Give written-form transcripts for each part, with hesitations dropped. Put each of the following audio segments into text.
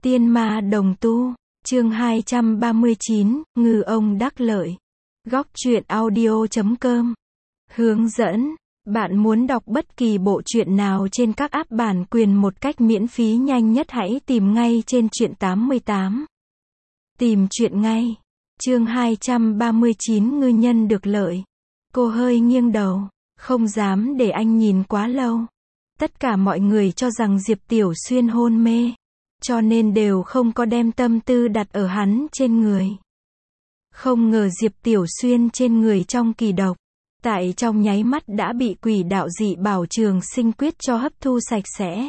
Tiên ma đồng tu, chương 239, ngư ông đắc lợi. Góc truyện audio.com. Hướng dẫn, bạn muốn đọc bất kỳ bộ truyện nào trên các app bản quyền một cách miễn phí nhanh nhất hãy tìm ngay trên truyện 88. Tìm truyện ngay. Chương 239 ngư nhân được lợi. Cô hơi nghiêng đầu, không dám để anh nhìn quá lâu. Tất cả mọi người cho rằng Diệp Tiểu Xuyên hôn mê, cho nên đều không có đem tâm tư đặt ở hắn trên người. Không ngờ Diệp Tiểu Xuyên trên người trong kỳ độc, tại trong nháy mắt đã bị quỷ đạo dị bảo trường sinh quyết cho hấp thu sạch sẽ.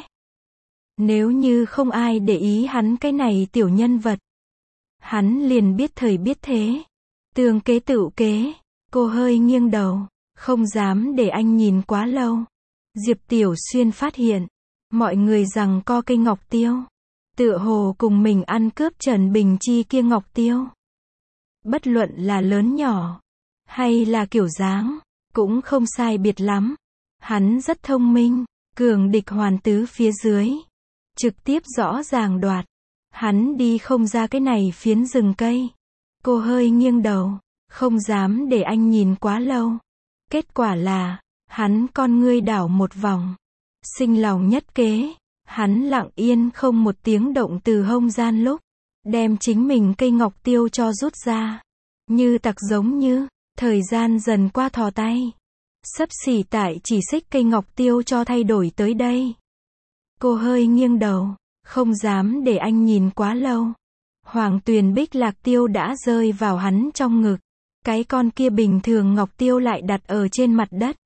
Nếu như không ai để ý hắn cái này tiểu nhân vật, hắn liền biết thời biết thế. Tương kế tựu kế, cô hơi nghiêng đầu, không dám để anh nhìn quá lâu. Diệp Tiểu Xuyên phát hiện, mọi người rằng co cây ngọc tiêu, tựa hồ cùng mình ăn cướp Trần Bình Chi kia ngọc tiêu. Bất luận là lớn nhỏ, hay là kiểu dáng, cũng không sai biệt lắm. Hắn rất thông minh, cường địch hoàn tứ phía dưới. Trực tiếp rõ ràng đoạt. Hắn đi không ra cái này phiến rừng cây. Cô hơi nghiêng đầu, không dám để anh nhìn quá lâu. Kết quả là, hắn con ngươi đảo một vòng. Sinh lòng nhất kế, hắn lặng yên không một tiếng động từ hông gian lúc, đem chính mình cây ngọc tiêu cho rút ra. Như tặc giống như, thời gian dần qua thò tay. Xấp xỉ tại chỉ xích cây ngọc tiêu cho thay đổi tới đây. Cô hơi nghiêng đầu, không dám để anh nhìn quá lâu. Hoàng tuyền bích lạc tiêu đã rơi vào hắn trong ngực. Cái con kia bình thường ngọc tiêu lại đặt ở trên mặt đất.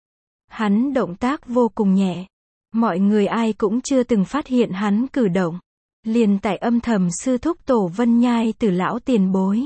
Hắn động tác vô cùng nhẹ. Mọi người ai cũng chưa từng phát hiện hắn cử động. Liền tại âm thầm sư thúc Tổ Vân Nhai từ lão tiền bối.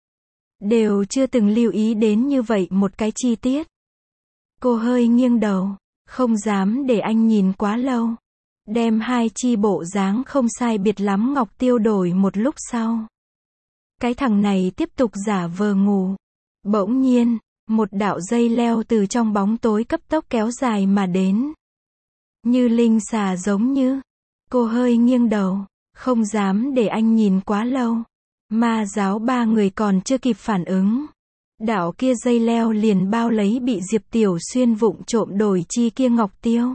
Đều chưa từng lưu ý đến như vậy một cái chi tiết. Cô hơi nghiêng đầu, không dám để anh nhìn quá lâu. Đem hai chi bộ dáng không sai biệt lắm ngọc tiêu đổi một lúc sau. Cái thằng này tiếp tục giả vờ ngủ. Bỗng nhiên, một đạo dây leo từ trong bóng tối cấp tốc kéo dài mà đến. Như linh xà giống như. Cô hơi nghiêng đầu, không dám để anh nhìn quá lâu. Ma giáo ba người còn chưa kịp phản ứng. Đạo kia dây leo liền bao lấy bị Diệp Tiểu Xuyên vụng trộm đổi chi kia ngọc tiêu.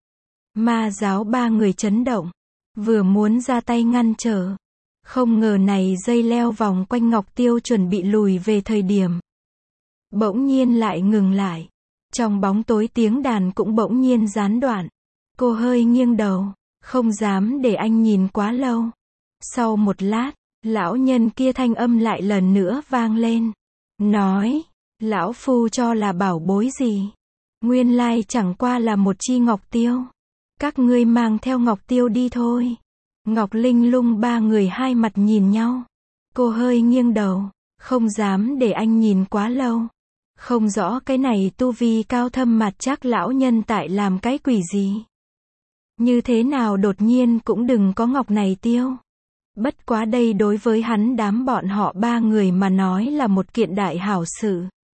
Ma giáo ba người chấn động. Vừa muốn ra tay ngăn trở. Không ngờ này dây leo vòng quanh ngọc tiêu chuẩn bị lùi về thời điểm. Bỗng nhiên lại ngừng lại. Trong bóng tối tiếng đàn cũng bỗng nhiên gián đoạn. Cô hơi nghiêng đầu, không dám để anh nhìn quá lâu. Sau một lát, lão nhân kia thanh âm lại lần nữa vang lên. Nói, lão phu cho là bảo bối gì? Nguyên lai chẳng qua là một chi ngọc tiêu. Các ngươi mang theo ngọc tiêu đi thôi. Ngọc Linh Lung ba người hai mặt nhìn nhau. Cô hơi nghiêng đầu, không dám để anh nhìn quá lâu. Không rõ cái này tu vi cao thâm mặt chắc lão nhân tại làm cái quỷ gì. Như thế nào đột nhiên cũng đừng có ngọc này tiêu. Bất quá đây đối với hắn đám bọn họ ba người mà nói là một kiện đại hảo sự.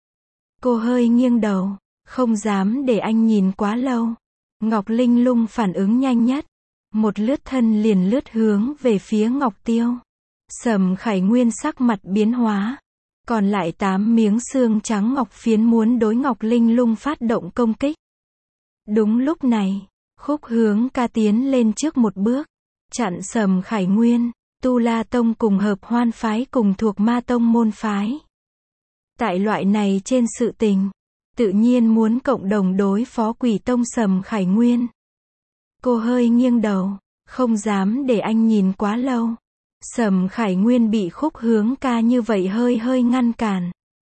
Cô hơi nghiêng đầu, không dám để anh nhìn quá lâu. Ngọc Linh Lung phản ứng nhanh nhất. Một lướt thân liền lướt hướng về phía ngọc tiêu. Sầm Khải Nguyên sắc mặt biến hóa. Còn lại 8 miếng xương trắng ngọc phiến muốn đối Ngọc Linh Lung phát động công kích. Đúng lúc này, Khúc Hướng Ca tiến lên trước một bước. Chặn Sầm Khải Nguyên. Tu La Tông cùng Hợp Hoan Phái cùng thuộc Ma Tông môn phái. Tại loại này trên sự tình, tự nhiên muốn cộng đồng đối phó Quỷ Tông Sầm Khải Nguyên. Cô hơi nghiêng đầu, không dám để anh nhìn quá lâu. Sầm Khải Nguyên bị Khúc Hướng Ca như vậy hơi ngăn cản.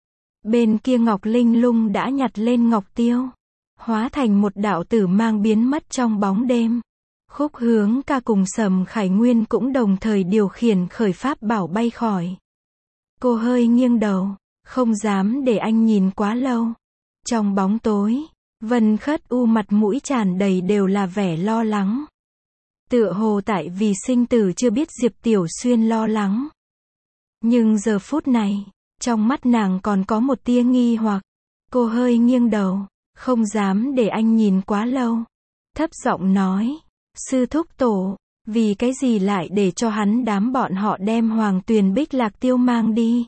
Bên kia Ngọc Linh Lung đã nhặt lên ngọc tiêu, hóa thành một đạo tử mang biến mất trong bóng đêm. Khúc Hướng Ca cùng Sầm Khải Nguyên cũng đồng thời điều khiển khởi pháp bảo bay khỏi. Cô hơi nghiêng đầu, không dám để anh nhìn quá lâu. Trong bóng tối, Vân Khất U mặt mũi tràn đầy đều là vẻ lo lắng. Tựa hồ tại vì sinh tử chưa biết Diệp Tiểu Xuyên lo lắng. Nhưng giờ phút này, trong mắt nàng còn có một tia nghi hoặc. Cô hơi nghiêng đầu, không dám để anh nhìn quá lâu. Thấp giọng nói, sư thúc tổ, Vì cái gì lại để cho hắn đám bọn họ đem Hoàng Tuyền Bích Lạc Tiêu mang đi?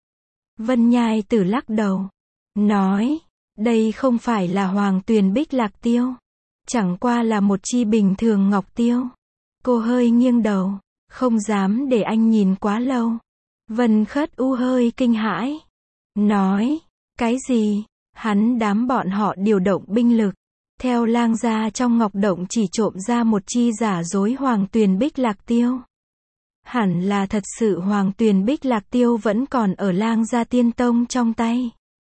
Vân Nhai Tử lắc đầu, nói, đây không phải là Hoàng Tuyền Bích Lạc Tiêu, chẳng qua là một chi bình thường ngọc tiêu. Cô hơi nghiêng đầu, không dám để anh nhìn quá lâu. Vân Khất U hơi kinh hãi, nói, cái gì? Hắn đám bọn họ điều động binh lực, theo lang gia trong ngọc động chỉ trộm ra một chi giả dối Hoàng Tuyền Bích Lạc Tiêu. Hẳn là thật sự Hoàng Tuyền Bích Lạc Tiêu vẫn còn ở lang gia tiên tông trong tay.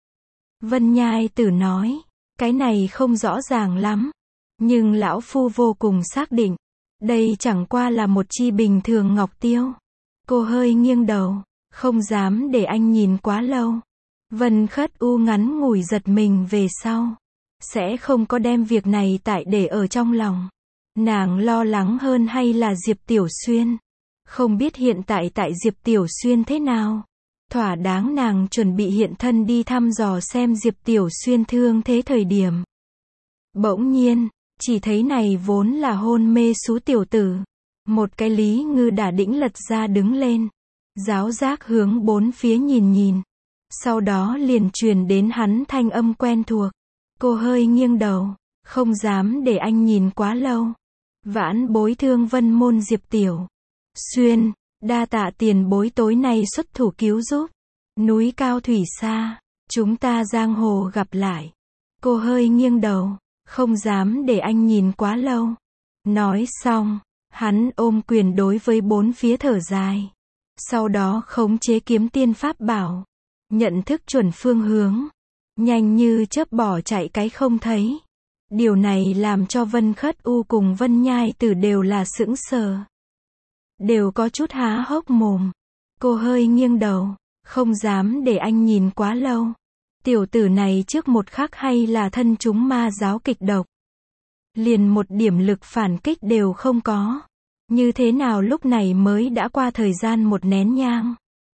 Vân Nhai Tử nói, cái này không rõ ràng lắm, nhưng lão phu vô cùng xác định, đây chẳng qua là một chi bình thường ngọc tiêu. Cô hơi nghiêng đầu, không dám để anh nhìn quá lâu. Vân Khất U ngắn ngủi giật mình về sau, sẽ không có đem việc này tại để ở trong lòng. Nàng lo lắng hơn hay là Diệp Tiểu Xuyên? Không biết hiện tại tại Diệp Tiểu Xuyên thế nào? Thỏa đáng nàng chuẩn bị hiện thân đi thăm dò xem Diệp Tiểu Xuyên thương thế thời điểm. Bỗng nhiên, chỉ thấy này vốn là hôn mê sú tiểu tử. Một cái Lý Ngư đả đĩnh lật ra đứng lên. Giáo giác hướng bốn phía nhìn nhìn. Sau đó liền truyền đến hắn thanh âm quen thuộc. Cô hơi nghiêng đầu, không dám để anh nhìn quá lâu. Vãn bối thương Vân môn Diệp Tiểu Xuyên, đa tạ tiền bối tối nay xuất thủ cứu giúp. Núi cao thủy xa, chúng ta giang hồ gặp lại. Cô hơi nghiêng đầu, không dám để anh nhìn quá lâu. Nói xong, hắn ôm quyền đối với bốn phía thở dài. Sau đó khống chế kiếm tiên pháp bảo, nhận thức chuẩn phương hướng, nhanh như chớp bỏ chạy cái không thấy. Điều này làm cho Vân Khất U cùng Vân Nhai Tử đều là sững sờ, đều có chút há hốc mồm. Cô hơi nghiêng đầu, không dám để anh nhìn quá lâu. Tiểu tử này trước một khắc hay là thân chúng ma giáo kịch độc, liền một điểm lực phản kích đều không có. Như thế nào lúc này mới đã qua thời gian một nén nhang,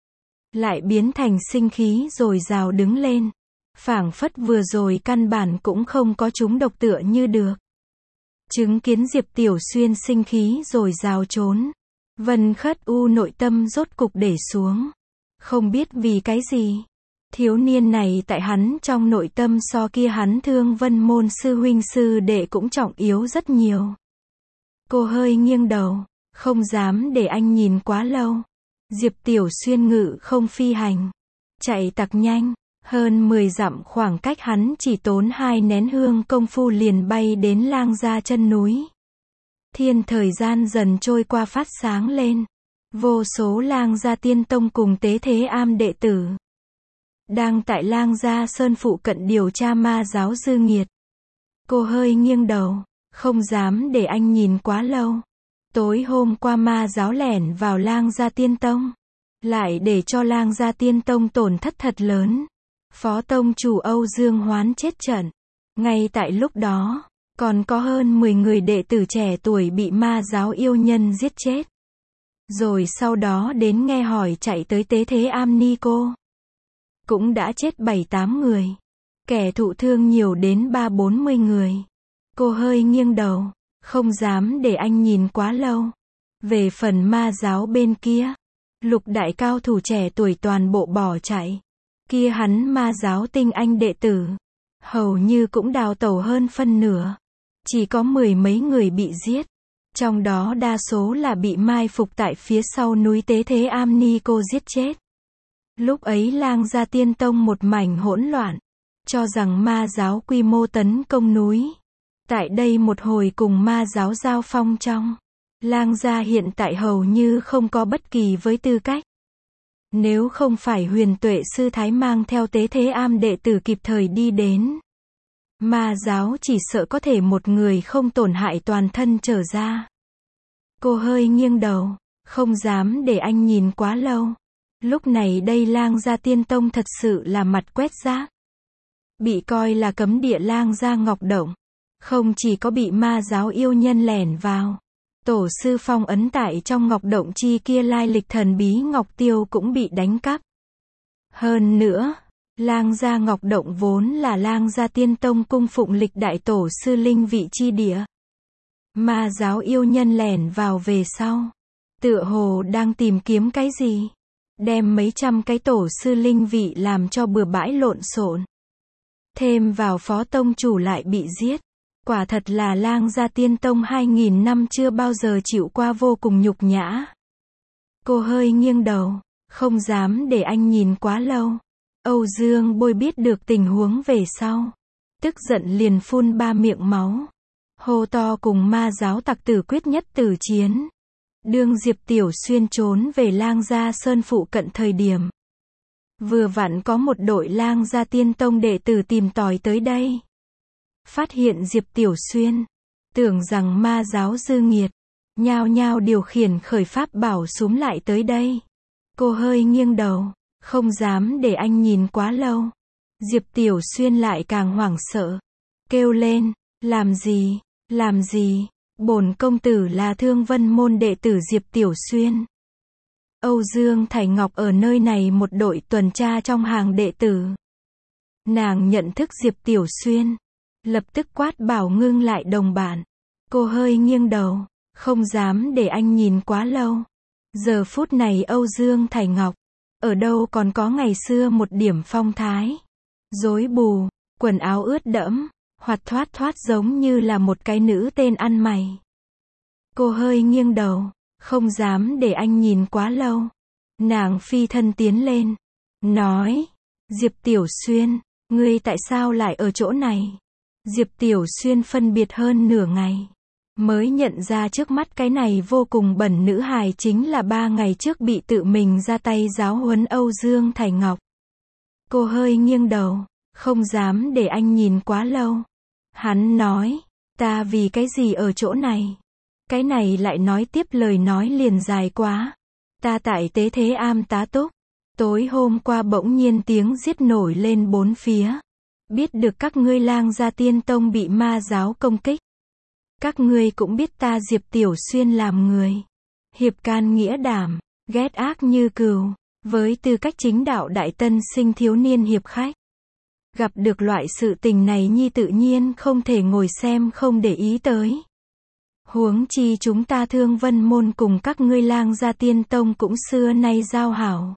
lại biến thành sinh khí dồi dào đứng lên. Phảng phất vừa rồi căn bản cũng không có chúng độc tựa như được. Chứng kiến Diệp Tiểu Xuyên sinh khí dồi dào trốn, Vân Khất U nội tâm rốt cục để xuống. Không biết vì cái gì, thiếu niên này tại hắn trong nội tâm so kia hắn thương Vân môn sư huynh sư đệ cũng trọng yếu rất nhiều. Cô hơi nghiêng đầu, không dám để anh nhìn quá lâu. Diệp Tiểu Xuyên ngự không phi hành, chạy tặc nhanh, hơn 10 dặm khoảng cách hắn chỉ tốn 2 nén hương công phu liền bay đến lang gia chân núi. Thiên thời gian dần trôi qua phát sáng lên. Vô số lang gia tiên tông cùng tế thế am đệ tử đang tại lang gia sơn phụ cận điều tra ma giáo dư nghiệt. Cô hơi nghiêng đầu, không dám để anh nhìn quá lâu. Tối hôm qua ma giáo lẻn vào lang gia tiên tông, lại để cho lang gia tiên tông tổn thất thật lớn. Phó tông chủ Âu Dương Hoán chết trận. Ngay tại lúc đó, còn có hơn 10 người đệ tử trẻ tuổi bị ma giáo yêu nhân giết chết. Rồi sau đó đến nghe hỏi chạy tới tế thế am ni cô, cũng đã chết 7-8 người. Kẻ thụ thương nhiều đến 30-40 người. Cô hơi nghiêng đầu, không dám để anh nhìn quá lâu. Về phần ma giáo bên kia, lục đại cao thủ trẻ tuổi toàn bộ bỏ chạy. Kia hắn ma giáo tinh anh đệ tử, hầu như cũng đào tẩu hơn phân nửa. Chỉ có 10 mấy người bị giết. Trong đó đa số là bị mai phục tại phía sau núi tế thế am ni cô giết chết. Lúc ấy lang gia tiên tông một mảnh hỗn loạn, cho rằng ma giáo quy mô tấn công núi. Tại đây một hồi cùng ma giáo giao phong trong, lang gia hiện tại hầu như không có bất kỳ với tư cách. Nếu không phải Huyền Tuệ sư thái mang theo tế thế am đệ tử kịp thời đi đến, ma giáo chỉ sợ có thể một người không tổn hại toàn thân trở ra. Cô hơi nghiêng đầu, không dám để anh nhìn quá lâu. Lúc này đây lang gia tiên tông thật sự là mặt quét rác. Bị coi là cấm địa lang gia ngọc động, không chỉ có bị ma giáo yêu nhân lẻn vào, tổ sư phong ấn tại trong ngọc động chi kia lai lịch thần bí ngọc tiêu cũng bị đánh cắp. Hơn nữa, lang gia ngọc động vốn là lang gia tiên tông cung phụng lịch đại tổ sư linh vị chi địa. Ma giáo yêu nhân lẻn vào về sau. Tựa hồ đang tìm kiếm cái gì. Đem mấy trăm cái tổ sư linh vị làm cho bừa bãi lộn xộn. Thêm vào phó tông chủ lại bị giết. Quả thật là Lang Gia Tiên Tông 2000 năm chưa bao giờ chịu qua vô cùng nhục nhã. Cô hơi nghiêng đầu, không dám để anh nhìn quá lâu. Âu Dương Bôi biết được tình huống về sau. Tức giận liền phun 3 miệng máu. Hô to cùng ma giáo tặc tử quyết nhất tử chiến. Đương Diệp Tiểu Xuyên trốn về Lang Gia Sơn phụ cận thời điểm. Vừa vặn có một đội Lang Gia Tiên Tông đệ tử tìm tòi tới đây. Phát hiện Diệp Tiểu Xuyên. Tưởng rằng ma giáo dư nghiệt. Nhao nhao điều khiển khởi pháp bảo súm lại tới đây. Cô hơi nghiêng đầu, không dám để anh nhìn quá lâu. Diệp Tiểu Xuyên lại càng hoảng sợ. Kêu lên, làm gì, làm gì, bổn công tử là Thương Vân môn đệ tử Diệp Tiểu Xuyên. Âu Dương Thải Ngọc ở nơi này một đội tuần tra trong hàng đệ tử. Nàng nhận thức Diệp Tiểu Xuyên. Lập tức quát bảo ngưng lại đồng bạn. Cô hơi nghiêng đầu, không dám để anh nhìn quá lâu. Giờ phút này Âu Dương Thải Ngọc, ở đâu còn có ngày xưa một điểm phong thái. Rối bù, quần áo ướt đẫm, hoạt thoát thoát giống như là một cái nữ tên ăn mày. Cô hơi nghiêng đầu, không dám để anh nhìn quá lâu. Nàng phi thân tiến lên, nói, Diệp Tiểu Xuyên, ngươi tại sao lại ở chỗ này? Diệp Tiểu Xuyên phân biệt hơn nửa ngày. Mới nhận ra trước mắt cái này vô cùng bẩn nữ hài chính là 3 ngày trước bị tự mình ra tay giáo huấn Âu Dương Thải Ngọc. Cô hơi nghiêng đầu, không dám để anh nhìn quá lâu. Hắn nói, ta vì cái gì ở chỗ này? Cái này lại nói tiếp lời nói liền dài quá. Ta tại Tế Thế Am tá túc. Tối hôm qua bỗng nhiên tiếng giết nổi lên bốn phía. Biết được các ngươi Lang Gia Tiên Tông bị ma giáo công kích. Các ngươi cũng biết ta Diệp Tiểu Xuyên làm người. Hiệp can nghĩa đảm, ghét ác như cừu. Với tư cách chính đạo đại tân sinh thiếu niên hiệp khách. Gặp được loại sự tình này nhi tự nhiên không thể ngồi xem không để ý tới. Huống chi chúng ta Thương Vân môn cùng các ngươi Lang Gia Tiên Tông cũng xưa nay giao hảo.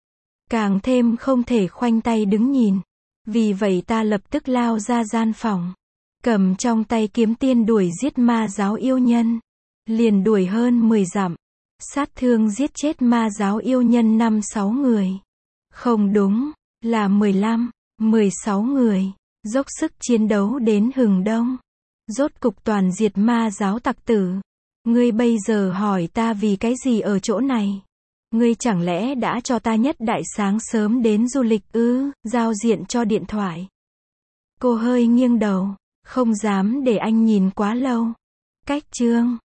Càng thêm không thể khoanh tay đứng nhìn. Vì vậy ta lập tức lao ra gian phòng. Cầm trong tay kiếm tiên đuổi giết ma giáo yêu nhân. Liền đuổi hơn 10 dặm. Sát thương giết chết ma giáo yêu nhân 5-6 người. Không đúng, là 15, 16 người. Dốc sức chiến đấu đến hừng đông. Rốt cục toàn diệt ma giáo tặc tử. Ngươi bây giờ hỏi ta vì cái gì ở chỗ này? Ngươi chẳng lẽ đã cho ta nhất đại sáng sớm đến du lịch ư, giao diện cho điện thoại. Cô hơi nghiêng đầu, không dám để anh nhìn quá lâu. Cách chương